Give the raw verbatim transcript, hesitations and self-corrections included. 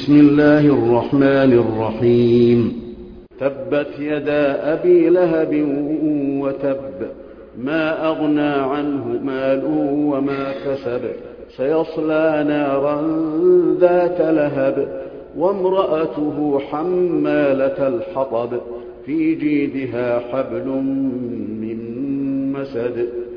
بسم الله الرحمن الرحيم تبت يدا أبي لهب وتب ما أغنى عنه ماله وما كسب سيصلى نارا ذات لهب وامرأته حمالة الحطب في جيدها حبل من مسد